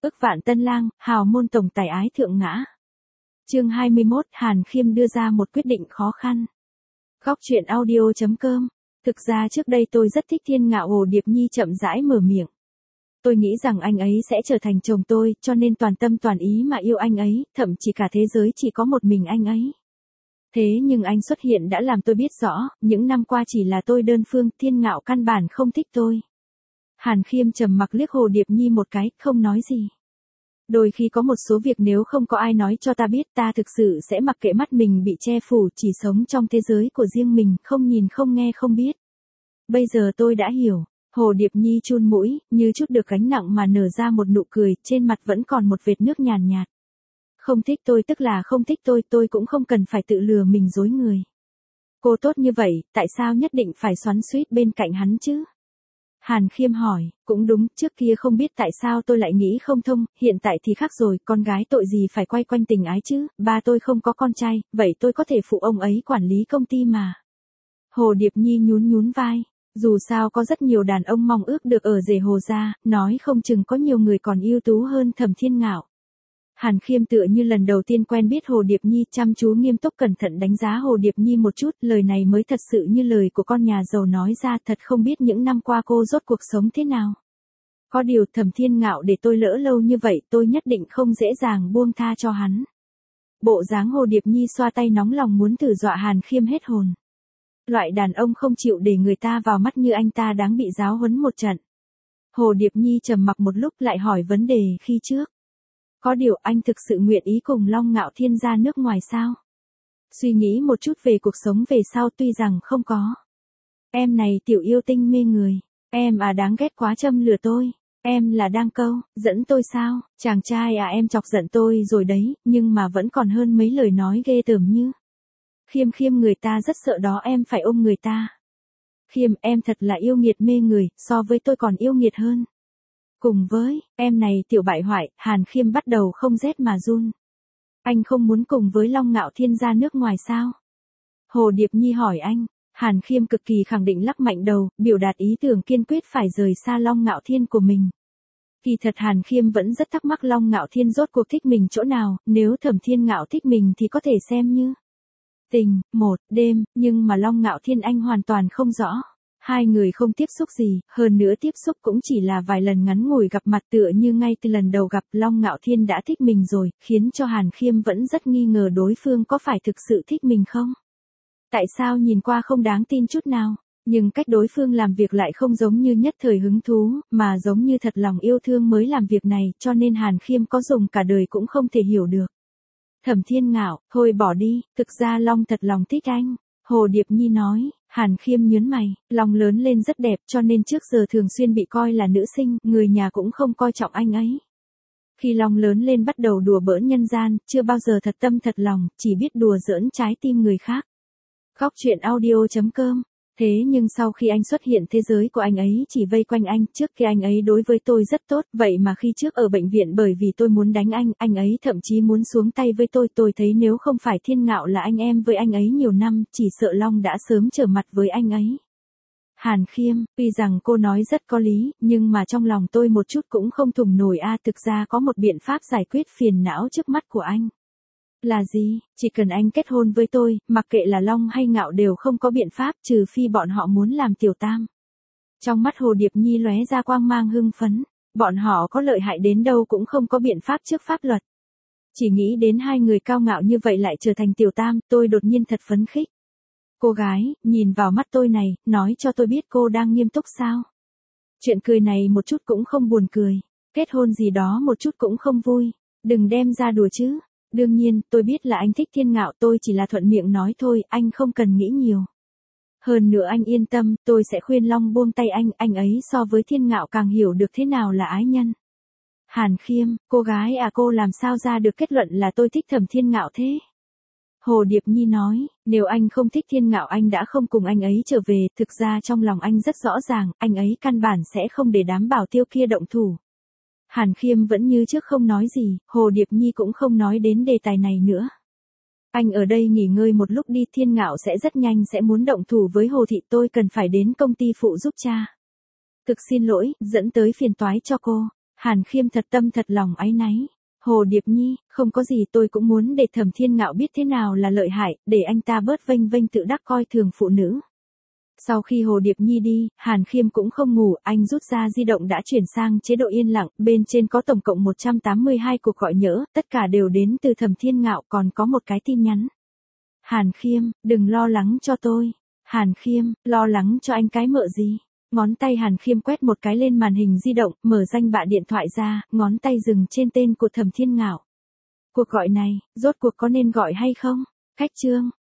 Ức vạn tân lang, hào môn tổng tài ái thượng ngã. Chương 21, Hàn Khiêm đưa ra một quyết định khó khăn. Góc truyện audio.com. Thực ra trước đây tôi rất thích Thiên Ngạo. Hồ Điệp Nhi chậm rãi mở miệng. Tôi nghĩ rằng anh ấy sẽ trở thành chồng tôi, cho nên toàn tâm toàn ý mà yêu anh ấy, thậm chí cả thế giới chỉ có một mình anh ấy. Thế nhưng anh xuất hiện đã làm tôi biết rõ, những năm qua chỉ là tôi đơn phương, Thiên Ngạo căn bản không thích tôi. Hàn Khiêm trầm mặc liếc Hồ Điệp Nhi một cái, không nói gì. Đôi khi có một số việc nếu không có ai nói cho ta biết, ta thực sự sẽ mặc kệ mắt mình bị che phủ, chỉ sống trong thế giới của riêng mình, không nhìn không nghe không biết. Bây giờ tôi đã hiểu. Hồ Điệp Nhi chun mũi, như chút được gánh nặng mà nở ra một nụ cười, trên mặt vẫn còn một vệt nước nhàn nhạt. Không thích tôi tức là không thích tôi cũng không cần phải tự lừa mình dối người. Cô tốt như vậy, tại sao nhất định phải xoắn xuýt bên cạnh hắn chứ? Hàn Khiêm hỏi, cũng đúng, trước kia không biết tại sao tôi lại nghĩ không thông, hiện tại thì khác rồi, con gái tội gì phải quay quanh tình ái chứ, ba tôi không có con trai, vậy tôi có thể phụ ông ấy quản lý công ty mà. Hồ Điệp Nhi nhún vai, dù sao có rất nhiều đàn ông mong ước được ở rể Hồ gia, nói không chừng có nhiều người còn ưu tú hơn Thẩm Thiên Ngạo. Hàn Khiêm tựa như lần đầu tiên quen biết Hồ Điệp Nhi, chăm chú nghiêm túc cẩn thận đánh giá Hồ Điệp Nhi một chút, lời này mới thật sự như lời của con nhà giàu nói ra, thật không biết những năm qua cô rốt cuộc sống thế nào. Có điều Thẩm Thiên Ngạo để tôi lỡ lâu như vậy, tôi nhất định không dễ dàng buông tha cho hắn. Bộ dáng Hồ Điệp Nhi xoa tay nóng lòng muốn thử dọa Hàn Khiêm hết hồn. Loại đàn ông không chịu để người ta vào mắt như anh ta đáng bị giáo huấn một trận. Hồ Điệp Nhi trầm mặc một lúc lại hỏi vấn đề khi trước. Có điều anh thực sự nguyện ý cùng Long Ngạo Thiên ra nước ngoài sao? Suy nghĩ một chút về cuộc sống về sau tuy rằng không có. Em này tiểu yêu tinh mê người, em à đáng ghét quá châm lừa tôi, em là đang câu, dẫn tôi sao? Chàng trai à em chọc giận tôi rồi đấy, nhưng mà vẫn còn hơn mấy lời nói ghê tởm như. Khiêm người ta rất sợ đó em phải ôm người ta. Khiêm em thật là yêu nghiệt mê người, so với tôi còn yêu nghiệt hơn. Cùng với, em này tiểu bại hoại, Hàn Khiêm bắt đầu không rét mà run. Anh không muốn cùng với Long Ngạo Thiên ra nước ngoài sao? Hồ Điệp Nhi hỏi anh, Hàn Khiêm cực kỳ khẳng định lắc mạnh đầu, biểu đạt ý tưởng kiên quyết phải rời xa Long Ngạo Thiên của mình. Kỳ thật Hàn Khiêm vẫn rất thắc mắc Long Ngạo Thiên rốt cuộc thích mình chỗ nào, nếu Thẩm Thiên Ngạo thích mình thì có thể xem như tình, một đêm, nhưng mà Long Ngạo Thiên anh hoàn toàn không rõ. Hai người không tiếp xúc gì, hơn nữa tiếp xúc cũng chỉ là vài lần ngắn ngủi gặp mặt, tựa như ngay từ lần đầu gặp Long Ngạo Thiên đã thích mình rồi, khiến cho Hàn Khiêm vẫn rất nghi ngờ đối phương có phải thực sự thích mình không. Tại sao nhìn qua không đáng tin chút nào, nhưng cách đối phương làm việc lại không giống như nhất thời hứng thú, mà giống như thật lòng yêu thương mới làm việc này, cho nên Hàn Khiêm có dùng cả đời cũng không thể hiểu được. Thẩm Thiên Ngạo, thôi bỏ đi, thực ra Long thật lòng thích anh. Hồ Điệp Nhi nói, Hàn Khiêm nhớn mày, Long lớn lên rất đẹp cho nên trước giờ thường xuyên bị coi là nữ sinh, người nhà cũng không coi trọng anh ấy. Khi Long lớn lên bắt đầu đùa bỡn nhân gian, chưa bao giờ thật tâm thật lòng, chỉ biết đùa giỡn trái tim người khác. Góc truyện audio.com. Thế nhưng sau khi anh xuất hiện thế giới của anh ấy chỉ vây quanh anh, trước khi anh ấy đối với tôi rất tốt, vậy mà khi trước ở bệnh viện bởi vì tôi muốn đánh anh ấy thậm chí muốn xuống tay với tôi thấy nếu không phải Thiên Ngạo là anh em với anh ấy nhiều năm, chỉ sợ Long đã sớm trở mặt với anh ấy. Hàn Khiêm, tuy rằng cô nói rất có lý, nhưng mà trong lòng tôi một chút cũng không thủng nổi thực ra có một biện pháp giải quyết phiền não trước mắt của anh. Là gì? Chỉ cần anh kết hôn với tôi, mặc kệ là Long hay Ngạo đều không có biện pháp trừ phi bọn họ muốn làm tiểu tam. Trong mắt Hồ Điệp Nhi lóe ra quang mang hưng phấn, bọn họ có lợi hại đến đâu cũng không có biện pháp trước pháp luật. Chỉ nghĩ đến hai người cao ngạo như vậy lại trở thành tiểu tam, tôi đột nhiên thật phấn khích. Cô gái, nhìn vào mắt tôi này, nói cho tôi biết cô đang nghiêm túc sao? Chuyện cười này một chút cũng không buồn cười, kết hôn gì đó một chút cũng không vui, đừng đem ra đùa chứ. Đương nhiên, tôi biết là anh thích Thiên Ngạo, tôi chỉ là thuận miệng nói thôi, anh không cần nghĩ nhiều. Hơn nữa anh yên tâm, tôi sẽ khuyên Long buông tay anh ấy so với Thiên Ngạo càng hiểu được thế nào là ái nhân. Hàn Khiêm, cô gái à cô làm sao ra được kết luận là tôi thích Thẩm Thiên Ngạo thế? Hồ Điệp Nhi nói, nếu anh không thích Thiên Ngạo anh đã không cùng anh ấy trở về, thực ra trong lòng anh rất rõ ràng, anh ấy căn bản sẽ không để đám bảo tiêu kia động thủ. Hàn Khiêm vẫn như trước không nói gì, Hồ Điệp Nhi cũng không nói đến đề tài này nữa. Anh ở đây nghỉ ngơi một lúc đi, Thiên Ngạo sẽ rất nhanh sẽ muốn động thủ với Hồ Thị, tôi cần phải đến công ty phụ giúp cha. Thực xin lỗi, dẫn tới phiền toái cho cô. Hàn Khiêm thật tâm thật lòng áy náy. Hồ Điệp Nhi, không có gì, tôi cũng muốn để Thẩm Thiên Ngạo biết thế nào là lợi hại, để anh ta bớt vênh vênh tự đắc coi thường phụ nữ. Sau khi Hồ Điệp Nhi đi, Hàn Khiêm cũng không ngủ, anh rút ra di động đã chuyển sang chế độ yên lặng, bên trên có tổng cộng 182 cuộc gọi nhỡ, tất cả đều đến từ Thẩm Thiên Ngạo, còn có một cái tin nhắn. Hàn Khiêm, đừng lo lắng cho tôi. Hàn Khiêm, lo lắng cho anh cái mợ gì? Ngón tay Hàn Khiêm quét một cái lên màn hình di động, mở danh bạ điện thoại ra, ngón tay dừng trên tên của Thẩm Thiên Ngạo. Cuộc gọi này, rốt cuộc có nên gọi hay không? Khách trương,